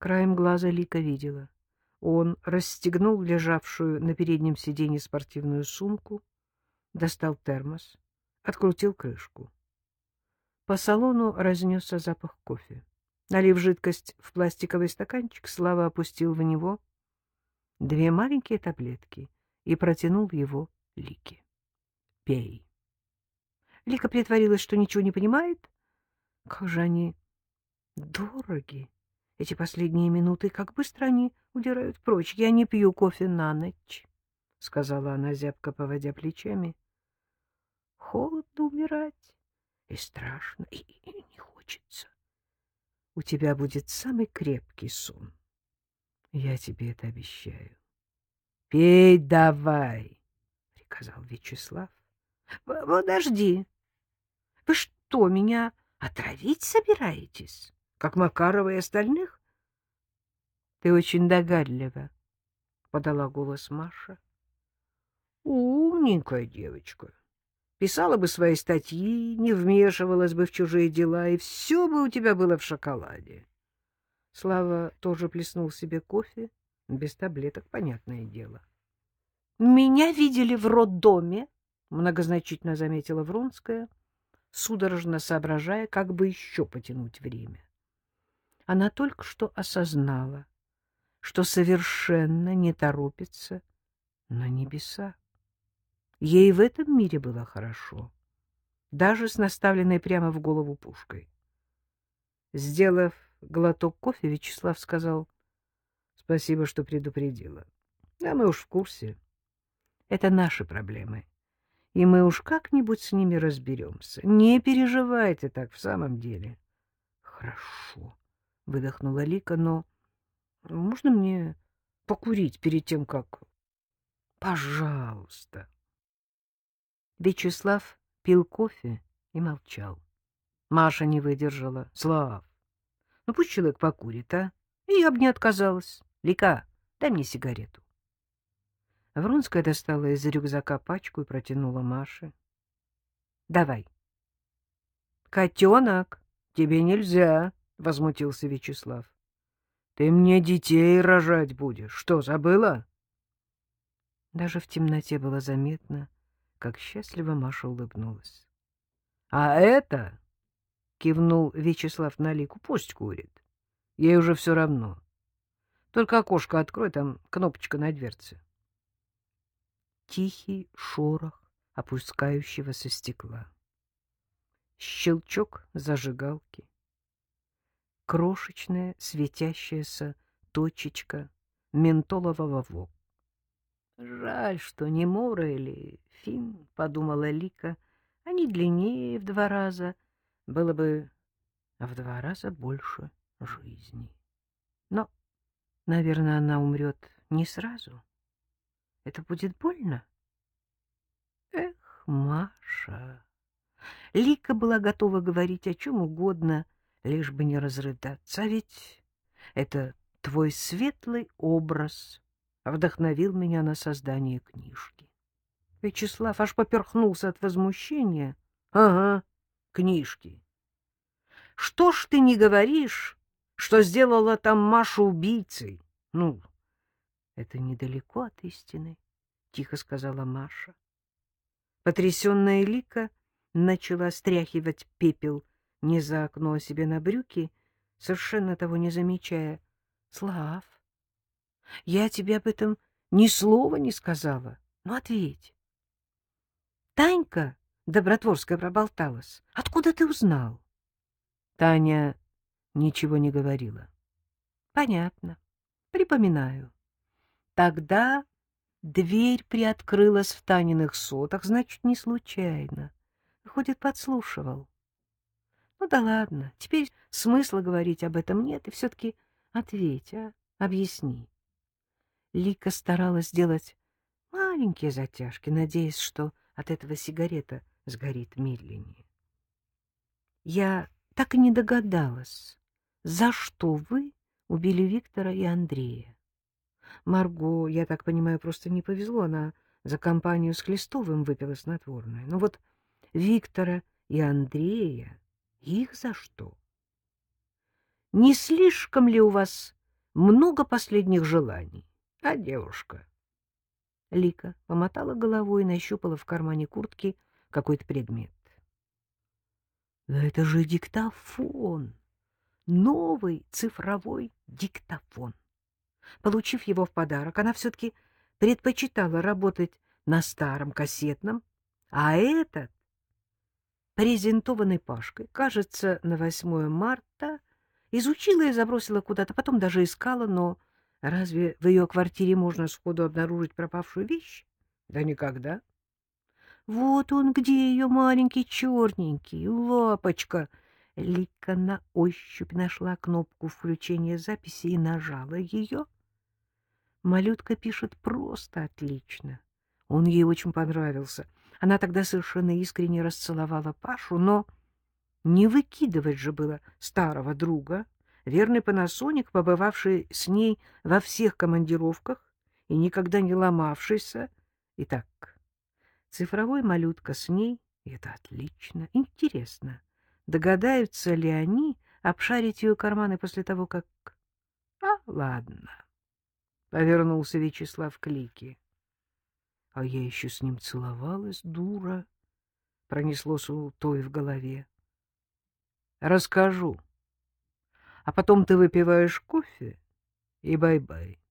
Краем глаза Лика видела. Он расстегнул лежавшую на переднем сиденье спортивную сумку, достал термос, открутил крышку. По салону разнесся запах кофе. Налив жидкость в пластиковый стаканчик, Слава опустил в него 2 маленькие таблетки и протянул его Лике. — Пей. Лика притворилась, что ничего не понимает. Как же они дороги, эти последние минуты, как быстро они удирают прочь. Я не пью кофе на ночь, — сказала она, зябко поводя плечами. Холодно умирать, и страшно, и не хочется. У тебя будет самый крепкий сон. Я тебе это обещаю. — Пей давай, — приказал Вячеслав. — Подожди. Вы что, меня отравить собираетесь, как Макарова и остальных? — Ты очень догадлива, — подала голос Маша. — Умненькая девочка. Писала бы свои статьи, не вмешивалась бы в чужие дела, и все бы у тебя было в шоколаде. Слава тоже плеснул себе кофе, без таблеток, понятное дело. — Меня видели в роддоме, — многозначительно заметила Вронская, судорожно соображая, как бы еще потянуть время. Она только что осознала, что совершенно не торопится на небеса. Ей в этом мире было хорошо, даже с наставленной прямо в голову пушкой. Сделав глоток кофе, Вячеслав сказал: — Спасибо, что предупредила. Да мы уж в курсе. Это наши проблемы, и мы уж как-нибудь с ними разберемся. Не переживайте так в самом деле. — Хорошо, — выдохнула Лика, — но можно мне покурить перед тем, как... — Пожалуйста. Вячеслав пил кофе и молчал. Маша не выдержала. — Слав, ну пусть человек покурит, а? И я бы не отказалась. Лика, дай мне сигарету. Вронская достала из рюкзака пачку и протянула Маше. — Давай. — Котенок, тебе нельзя, — возмутился Вячеслав. — Ты мне детей рожать будешь. Что, забыла? Даже в темноте было заметно, как счастливо Маша улыбнулась. — А это, — кивнул Вячеслав на Лику, — пусть курит. Ей уже все равно. Только окошко открой, там кнопочка на дверце. Тихий шорох опускающегося стекла. Щелчок зажигалки. Крошечная светящаяся точечка ментолового ВОК. Жаль, что не Мора или Фин, — подумала Лика. Они длиннее в 2 раза, было бы в 2 раза больше жизни. Но, наверное, она умрет не сразу. Это будет больно? Эх, Маша! Лика была готова говорить о чем угодно, лишь бы не разрыдаться. А ведь это твой светлый образ вдохновил меня на создание книжки. Вячеслав аж поперхнулся от возмущения. — Ага, книжки. Что ж ты не говоришь, что сделала там Машу убийцей? Ну, это недалеко от истины, — тихо сказала Маша. Потрясенная Лика начала стряхивать пепел не за окно, а себе на брюки, совершенно того не замечая. — Слав, я тебе об этом ни слова не сказала. Ну, ответь. Танька Добротворская проболталась. Откуда ты узнал? Таня ничего не говорила. — Понятно. Припоминаю. Тогда дверь приоткрылась в Таниных сотах, значит, не случайно. Выходит, подслушивал. Ну да ладно, теперь смысла говорить об этом нет, и все-таки ответь, а? Объясни. Лика старалась сделать маленькие затяжки, надеясь, что от этого сигарета сгорит медленнее. Я так и не догадалась, за что вы убили Виктора и Андрея. Марго, я так понимаю, просто не повезло, она за компанию с Хлестовым выпила снотворное. Но вот Виктора и Андрея, их за что? Не слишком ли у вас много последних желаний. А девушка? Лика помотала головой и нащупала в кармане куртки какой-то предмет. Да это же диктофон! Новый цифровой диктофон. Получив его в подарок, она все-таки предпочитала работать на старом кассетном, а этот, презентованный Пашкой, кажется, на 8 марта, изучила и забросила куда-то, потом даже искала, но разве в ее квартире можно сходу обнаружить пропавшую вещь? Да никогда. Вот он где, ее маленький черненький, лапочка. Лика на ощупь нашла кнопку включения записи и нажала ее. Малютка пишет просто отлично. Он ей очень понравился. Она тогда совершенно искренне расцеловала Пашу, но не выкидывать же было старого друга, верный Панасоник, побывавший с ней во всех командировках и никогда не ломавшийся. Итак, цифровой малютка с ней, и это отлично. Интересно, догадаются ли они обшарить ее карманы после того, как... А, ладно, — повернулся Вячеслав к Лике. А я еще с ним целовалась, дура, — пронеслось у той в голове. Расскажу. А потом ты выпиваешь кофе и бай-бай.